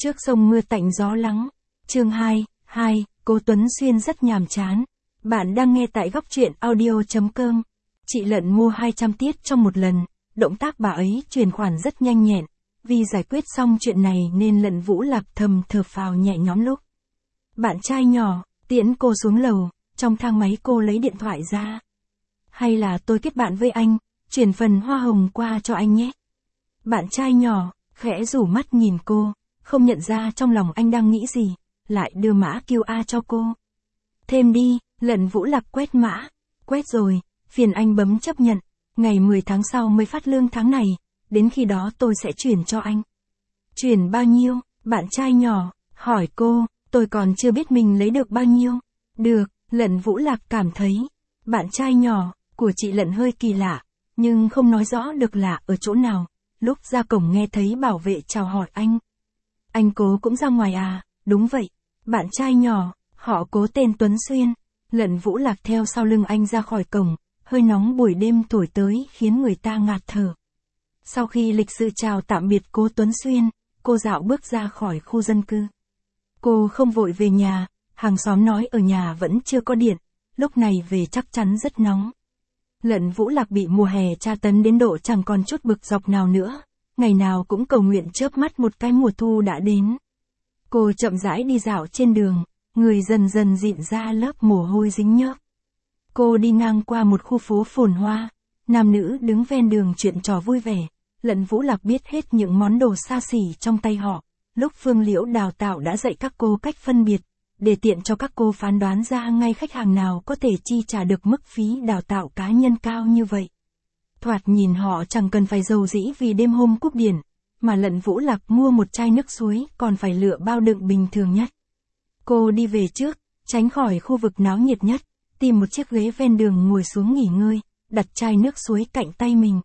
Trước sông mưa tạnh gió lắng. Chương 2, Cố Tuấn Xuyên rất nhàm chán. Bạn đang nghe tại góc truyện audio.com. Chị Lận mua 200 tiết trong một lần, động tác bà ấy chuyển khoản rất nhanh nhẹn. Vì giải quyết xong chuyện này nên Lận Vũ Lạc thầm thở phào nhẹ nhõm lúc. Bạn trai nhỏ, tiễn cô xuống lầu, trong thang máy cô lấy điện thoại ra. Hay là tôi kết bạn với anh, chuyển phần hoa hồng qua cho anh nhé. Bạn trai nhỏ, khẽ rủ mắt nhìn cô, không nhận ra trong lòng anh đang nghĩ gì, lại đưa mã QR cho cô. Thêm đi, Lận Vũ Lạc quét mã. Quét rồi, phiền anh bấm chấp nhận. Ngày 10 tháng sau mới phát lương tháng này, đến khi đó tôi sẽ chuyển cho anh. Chuyển bao nhiêu? Bạn trai nhỏ, hỏi cô, tôi còn chưa biết mình lấy được bao nhiêu. Được, Lận Vũ Lạc cảm thấy, bạn trai nhỏ của chị Lận hơi kỳ lạ, nhưng không nói rõ được lạ ở chỗ nào. Lúc ra cổng nghe thấy bảo vệ chào hỏi anh. Anh Cố cũng ra ngoài à? Đúng vậy. Bạn trai nhỏ, họ Cố tên Tuấn Xuyên. Lận Vũ Lạc theo sau lưng anh ra khỏi cổng, hơi nóng buổi đêm thổi tới khiến người ta ngạt thở. Sau khi lịch sự chào tạm biệt Cố Tuấn Xuyên, cô dạo bước ra khỏi khu dân cư. Cô không vội về nhà, hàng xóm nói ở nhà vẫn chưa có điện, lúc này về chắc chắn rất nóng. Lận Vũ Lạc bị mùa hè tra tấn đến độ chẳng còn chút bực dọc nào nữa, ngày nào cũng cầu nguyện chớp mắt một cái mùa thu đã đến. Cô chậm rãi đi dạo trên đường, người dần dần dịn ra lớp mồ hôi dính nhớp. Cô đi ngang qua một khu phố phồn hoa, nam nữ đứng ven đường chuyện trò vui vẻ. Lận Vũ Lạc biết hết những món đồ xa xỉ trong tay họ. Lúc Phương Liễu đào tạo đã dạy các cô cách phân biệt, để tiện cho các cô phán đoán ra ngay khách hàng nào có thể chi trả được mức phí đào tạo cá nhân cao như vậy. Thoạt nhìn họ chẳng cần phải rầu rĩ vì đêm hôm cúp điện, mà Lận Vũ Lạc mua một chai nước suối còn phải lựa bao đựng bình thường nhất. Cô đi về trước, tránh khỏi khu vực náo nhiệt nhất, tìm một chiếc ghế ven đường ngồi xuống nghỉ ngơi, đặt chai nước suối cạnh tay mình.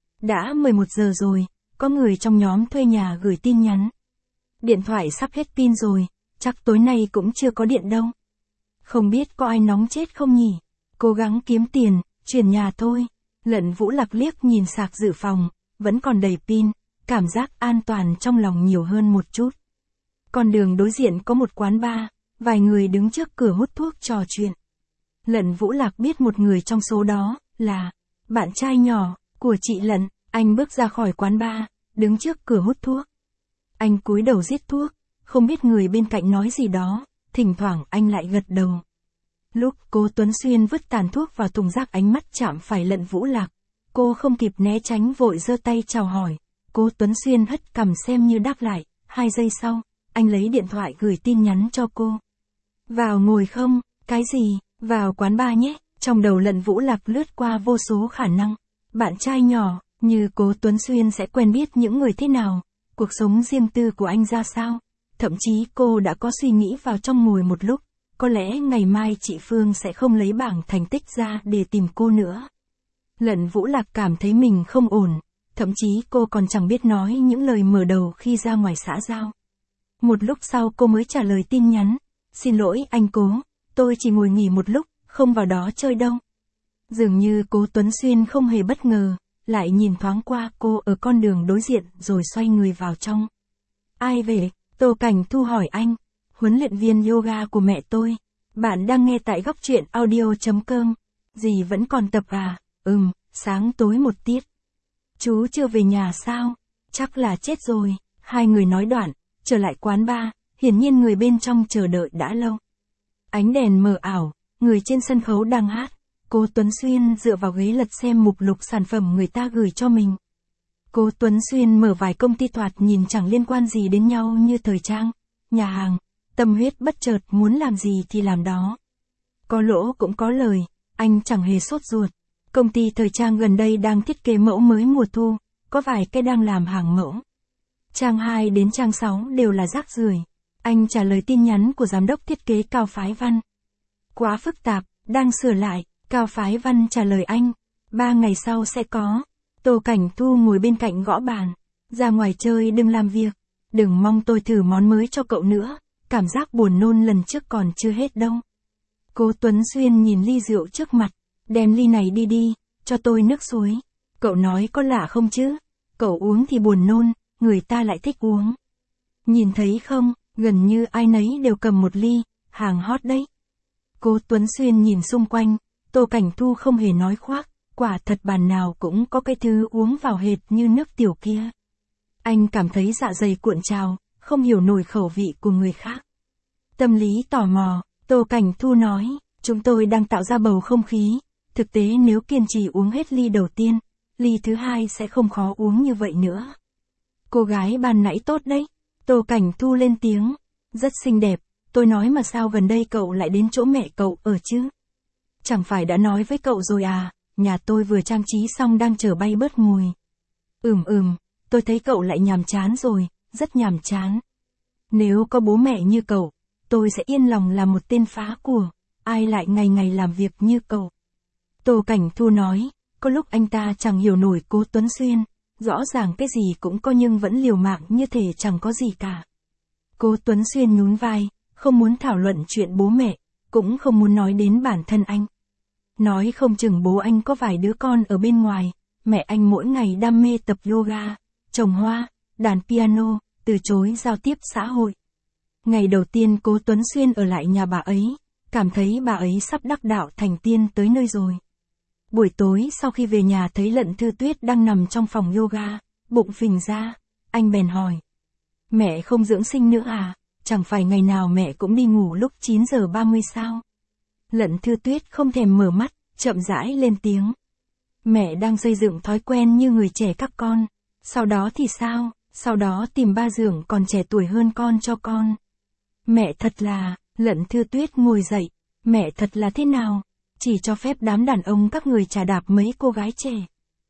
Đã 11 giờ rồi, có người trong nhóm thuê nhà gửi tin nhắn. Điện thoại sắp hết pin rồi, chắc tối nay cũng chưa có điện đâu. Không biết có ai nóng chết không nhỉ? Cố gắng kiếm tiền, chuyển nhà thôi. Lận Vũ Lạc liếc nhìn sạc dự phòng, vẫn còn đầy pin, cảm giác an toàn trong lòng nhiều hơn một chút. Con đường đối diện có một quán bar, vài người đứng trước cửa hút thuốc trò chuyện. Lận Vũ Lạc biết một người trong số đó là bạn trai nhỏ của chị Lận. Anh bước ra khỏi quán bar, đứng trước cửa hút thuốc. Anh cúi đầu rít thuốc, không biết người bên cạnh nói gì đó, thỉnh thoảng anh lại gật đầu. Lúc Cố Tuấn Xuyên vứt tàn thuốc vào thùng rác ánh mắt chạm phải Lận Vũ Lạc. Cô không kịp né tránh vội giơ tay chào hỏi. Cố Tuấn Xuyên hất cằm xem như đáp lại. 2 giây sau, anh lấy điện thoại gửi tin nhắn cho cô. Vào ngồi không? Cái gì? Vào quán bar nhé. Trong đầu Lận Vũ Lạc lướt qua vô số khả năng. Bạn trai nhỏ như Cố Tuấn Xuyên sẽ quen biết những người thế nào? Cuộc sống riêng tư của anh ra sao? Thậm chí cô đã có suy nghĩ vào trong ngồi một lúc. Có lẽ ngày mai chị Phương sẽ không lấy bảng thành tích ra để tìm cô nữa. Lận Vũ Lạc cảm thấy mình không ổn. Thậm chí cô còn chẳng biết nói những lời mở đầu khi ra ngoài xã giao. Một lúc sau cô mới trả lời tin nhắn. Xin lỗi anh Cố, tôi chỉ ngồi nghỉ một lúc, không vào đó chơi đâu. Dường như Cố Tuấn Xuyên không hề bất ngờ, lại nhìn thoáng qua cô ở con đường đối diện rồi xoay người vào trong. Ai về? Tô Cảnh Thu hỏi anh. Huấn luyện viên yoga của mẹ tôi. Bạn đang nghe tại góc truyện audio.com. Dì vẫn còn tập à? Sáng tối một tiết. Chú chưa về nhà sao? Chắc là chết rồi. Hai người nói đoạn, trở lại quán bar, hiển nhiên người bên trong chờ đợi đã lâu. Ánh đèn mờ ảo, người trên sân khấu đang hát. Cố Tuấn Xuyên dựa vào ghế lật xem mục lục sản phẩm người ta gửi cho mình. Cố Tuấn Xuyên mở vài công ty thoạt nhìn chẳng liên quan gì đến nhau như thời trang, nhà hàng, tâm huyết bất chợt muốn làm gì thì làm đó. Có lỗ cũng có lời, anh chẳng hề sốt ruột. Công ty thời trang gần đây đang thiết kế mẫu mới mùa thu, có vài cái đang làm hàng mẫu. Trang 2 đến trang 6 đều là rác rưởi. Anh trả lời tin nhắn của giám đốc thiết kế Cao Phái Văn. Quá phức tạp, đang sửa lại. Cao Phái Văn trả lời anh. 3 ngày sau sẽ có. Tô Cảnh Thu ngồi bên cạnh gõ bàn. Ra ngoài chơi đừng làm việc. Đừng mong tôi thử món mới cho cậu nữa. Cảm giác buồn nôn lần trước còn chưa hết đâu. Cố Tuấn Xuyên nhìn ly rượu trước mặt. Đem ly này đi, cho tôi nước suối. Cậu nói có lạ không chứ? Cậu uống thì buồn nôn, người ta lại thích uống. Nhìn thấy không, gần như ai nấy đều cầm một ly, hàng hot đấy. Cố Tuấn Xuyên nhìn xung quanh, Tô Cảnh Thu không hề nói khoác, quả thật bàn nào cũng có cái thứ uống vào hệt như nước tiểu kia. Anh cảm thấy dạ dày cuộn trào, không hiểu nổi khẩu vị của người khác. Tâm lý tò mò, Tô Cảnh Thu nói, chúng tôi đang tạo ra bầu không khí, thực tế nếu kiên trì uống hết ly đầu tiên, ly thứ hai sẽ không khó uống như vậy nữa. Cô gái ban nãy tốt đấy, Tô Cảnh Thu lên tiếng, rất xinh đẹp, tôi nói mà sao gần đây cậu lại đến chỗ mẹ cậu ở chứ? Chẳng phải đã nói với cậu rồi à, nhà tôi vừa trang trí xong đang chờ bay bớt mùi. Tôi thấy cậu lại nhàm chán rồi, rất nhàm chán. Nếu có bố mẹ như cậu, tôi sẽ yên lòng làm một tên phá của, ai lại ngày ngày làm việc như cậu. Tô Cảnh Thu nói, có lúc anh ta chẳng hiểu nổi Cố Tuấn Xuyên, rõ ràng cái gì cũng có nhưng vẫn liều mạng như thể chẳng có gì cả. Cố Tuấn Xuyên nhún vai, không muốn thảo luận chuyện bố mẹ, cũng không muốn nói đến bản thân anh. Nói không chừng bố anh có vài đứa con ở bên ngoài, mẹ anh mỗi ngày đam mê tập yoga, trồng hoa, đàn piano, từ chối giao tiếp xã hội. Ngày đầu tiên Cố Tuấn Xuyên ở lại nhà bà ấy, cảm thấy bà ấy sắp đắc đạo thành tiên tới nơi rồi. Buổi tối sau khi về nhà thấy Lận Thư Tuyết đang nằm trong phòng yoga, bụng phình ra, anh bèn hỏi. Mẹ không dưỡng sinh nữa à, chẳng phải ngày nào mẹ cũng đi ngủ lúc 9 giờ 30 sao? Lận Thư Tuyết không thèm mở mắt, chậm rãi lên tiếng. Mẹ đang xây dựng thói quen như người trẻ các con, sau đó thì sao, sau đó tìm ba dưỡng còn trẻ tuổi hơn con cho con. Mẹ thật là, Lận Thư Tuyết ngồi dậy, mẹ thật là thế nào? Chỉ cho phép đám đàn ông các người chà đạp mấy cô gái trẻ.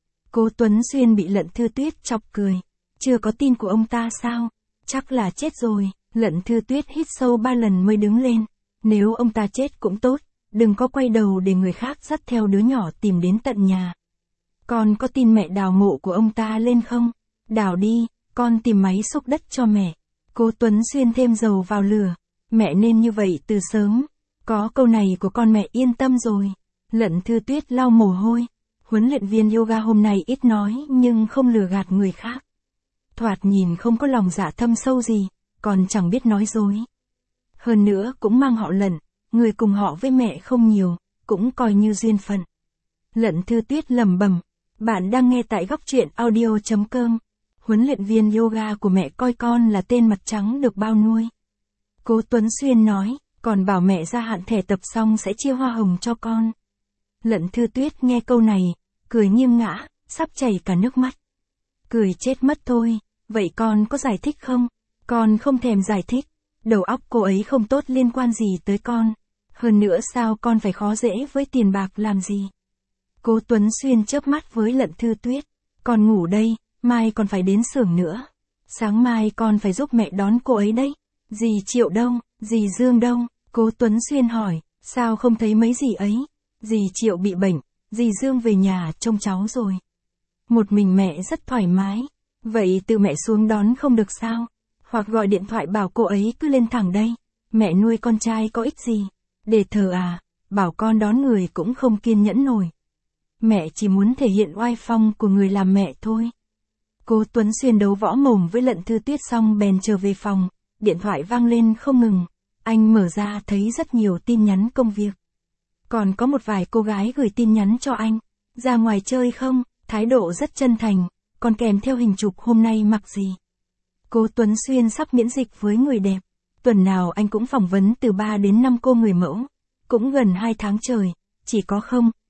Cố Tuấn Xuyên bị Lận Thư Tuyết chọc cười. Chưa có tin của ông ta sao? Chắc là chết rồi. Lận Thư Tuyết hít sâu 3 lần mới đứng lên. Nếu ông ta chết cũng tốt, đừng có quay đầu để người khác dắt theo đứa nhỏ tìm đến tận nhà. Con có tin mẹ đào mộ của ông ta lên không? Đào đi, con tìm máy xúc đất cho mẹ. Cố Tuấn Xuyên thêm dầu vào lửa. Mẹ nên như vậy từ sớm. Có câu này của con mẹ yên tâm rồi. Lận Thư Tuyết lau mồ hôi. Huấn luyện viên yoga hôm nay ít nói nhưng không lừa gạt người khác. Thoạt nhìn không có lòng dạ thâm sâu gì, còn chẳng biết nói dối. Hơn nữa cũng mang họ Lận, người cùng họ với mẹ không nhiều, cũng coi như duyên phận. Lận Thư Tuyết lẩm bẩm, bạn đang nghe tại góc truyện audio.com. Huấn luyện viên yoga của mẹ coi con là tên mặt trắng được bao nuôi. Cố Tuấn Xuyên nói, còn bảo mẹ gia hạn thẻ tập xong sẽ chia hoa hồng cho con. Lận Thư Tuyết nghe câu này, cười nghiêng ngã, sắp chảy cả nước mắt. Cười chết mất thôi, vậy con có giải thích không? Con không thèm giải thích, đầu óc cô ấy không tốt liên quan gì tới con. Hơn nữa sao con phải khó dễ với tiền bạc làm gì? Cố Tuấn Xuyên chớp mắt với Lận Thư Tuyết, con ngủ đây, mai còn phải đến xưởng nữa. Sáng mai con phải giúp mẹ đón cô ấy đấy. Dì Triệu đâu, dì Dương đâu? Cố Tuấn Xuyên hỏi, sao không thấy mấy dì ấy? Dì Triệu bị bệnh, dì Dương về nhà trông cháu rồi. Một mình mẹ rất thoải mái, vậy tự mẹ xuống đón không được sao? Hoặc gọi điện thoại bảo cô ấy cứ lên thẳng đây. Mẹ nuôi con trai có ích gì? Để thờ à, bảo con đón người cũng không kiên nhẫn nổi. Mẹ chỉ muốn thể hiện oai phong của người làm mẹ thôi. Cố Tuấn Xuyên đấu võ mồm với Lận Thư Tuyết xong bèn trở về phòng, điện thoại vang lên không ngừng. Anh mở ra thấy rất nhiều tin nhắn công việc. Còn có một vài cô gái gửi tin nhắn cho anh. Ra ngoài chơi không? Thái độ rất chân thành, còn kèm theo hình chụp hôm nay mặc gì. Cố Tuấn Xuyên sắp miễn dịch với người đẹp. Tuần nào anh cũng phỏng vấn từ 3 đến 5 cô người mẫu. Cũng gần 2 tháng trời, chỉ có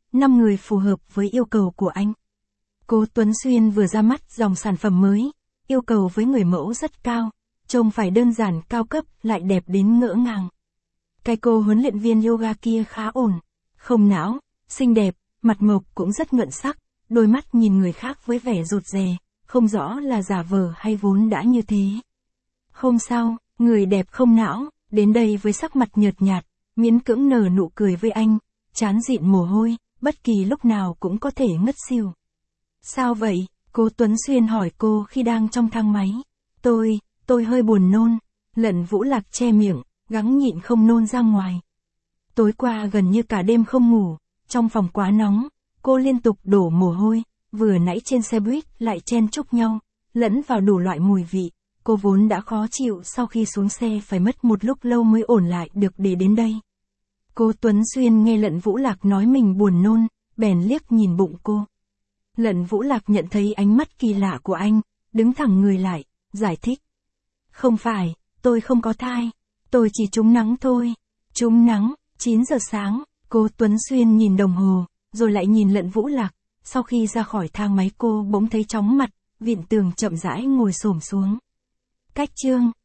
5 người phù hợp với yêu cầu của anh. Cố Tuấn Xuyên vừa ra mắt dòng sản phẩm mới, yêu cầu với người mẫu rất cao, trông phải đơn giản cao cấp lại đẹp đến ngỡ ngàng. Cái cô huấn luyện viên yoga kia khá ổn, không não, xinh đẹp, mặt mộc cũng rất nhuận sắc, đôi mắt nhìn người khác với vẻ rụt rè, không rõ là giả vờ hay vốn đã như thế. Hôm sau, người đẹp không não, đến đây với sắc mặt nhợt nhạt, miễn cưỡng nở nụ cười với anh, trán dịn mồ hôi, bất kỳ lúc nào cũng có thể ngất xỉu. Sao vậy? Cố Tuấn Xuyên hỏi cô khi đang trong thang máy. Tôi hơi buồn nôn. Lận Vũ Lạc che miệng, gắng nhịn không nôn ra ngoài. Tối qua gần như cả đêm không ngủ, trong phòng quá nóng, cô liên tục đổ mồ hôi, vừa nãy trên xe buýt lại chen chúc nhau, lẫn vào đủ loại mùi vị, Cô vốn đã khó chịu sau khi xuống xe phải mất một lúc lâu mới ổn lại được để đến đây. Cô Tuấn Xuyên nghe Lận Vũ Lạc nói mình buồn nôn, bèn liếc nhìn bụng cô. Lận Vũ Lạc nhận thấy ánh mắt kỳ lạ của anh, đứng thẳng người lại, giải thích. Không phải, tôi không có thai, tôi chỉ trúng nắng thôi. Trúng nắng, 9 giờ sáng, cô Tuấn Xuyên nhìn đồng hồ, rồi lại nhìn Lận Vũ Lạc. Sau khi ra khỏi thang máy cô bỗng thấy chóng mặt, vịn tường chậm rãi ngồi xổm xuống. Cách chương